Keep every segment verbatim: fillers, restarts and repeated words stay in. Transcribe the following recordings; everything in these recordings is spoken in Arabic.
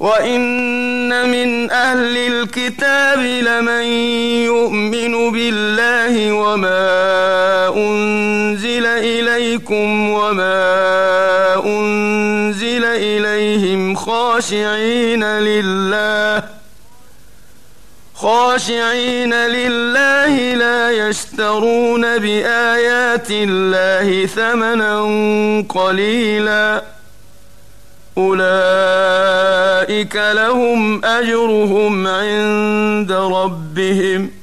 وإن من أهل الكتاب لمن يؤمن بالله وما أنزل إليكم وما أنزل إليهم خاشعين لله خاشعين لله لا يشترون بآيات الله ثمنا قليلا أولئك لهم أجرهم عند ربهم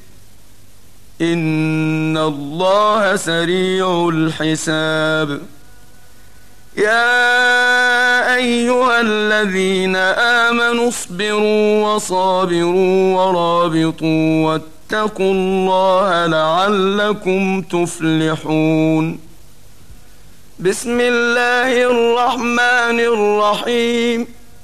إن الله سريع الحساب يا أيها الذين آمنوا اصبروا وصابروا ورابطوا واتقوا الله لعلكم تفلحون بسم الله الرحمن الرحيم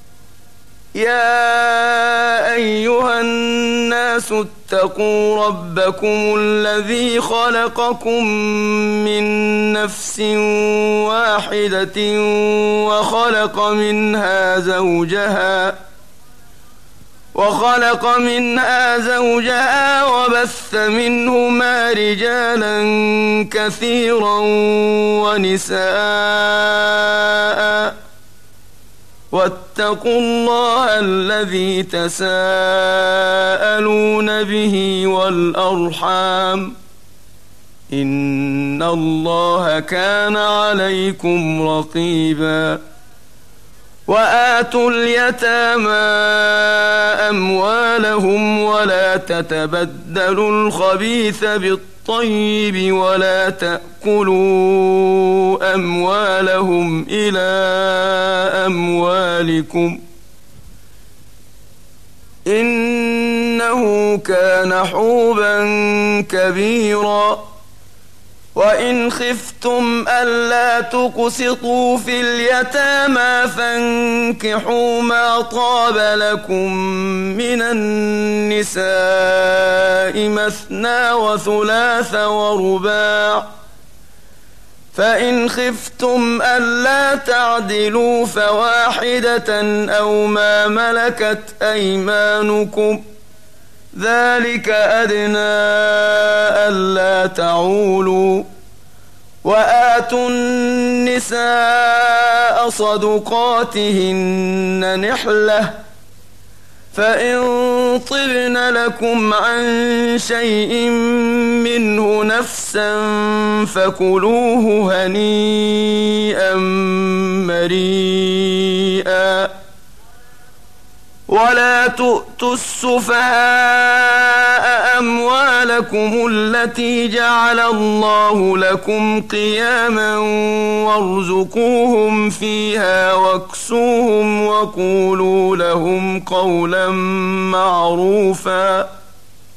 يا أيها الناس اتقوا ربكم الذي خلقكم من نفس واحدة وخلق منها زوجها وخلق منها زوجها وبث منهما رجالا كثيرا ونساء واتقوا الله الذي تساءلون به والأرحام إن الله كان عليكم رقيبا وآتوا اليتامى أموالهم ولا تتبدلوا الخبيث بالطيب ولا تأكلوا أموالهم إلى أموالكم إنه كان حوبا كبيرا وإن خفتم ألا تقسطوا في اليتامى فانكحوا ما طاب لكم من النساء مثنى وثلاث ورباع فإن خفتم ألا تعدلوا فواحدة أو ما ملكت أيمانكم ذلك أدنى ألا تعولوا وآتوا النساء صدقاتهن نحلة فإن طبن لكم عن شيء منه نفسا فكلوه هنيئا مريئا ولا تؤتوا السفهاء أموالكم التي جعل الله لكم قياما وارزقوهم فيها واكسوهم وقولوا لهم قولا معروفا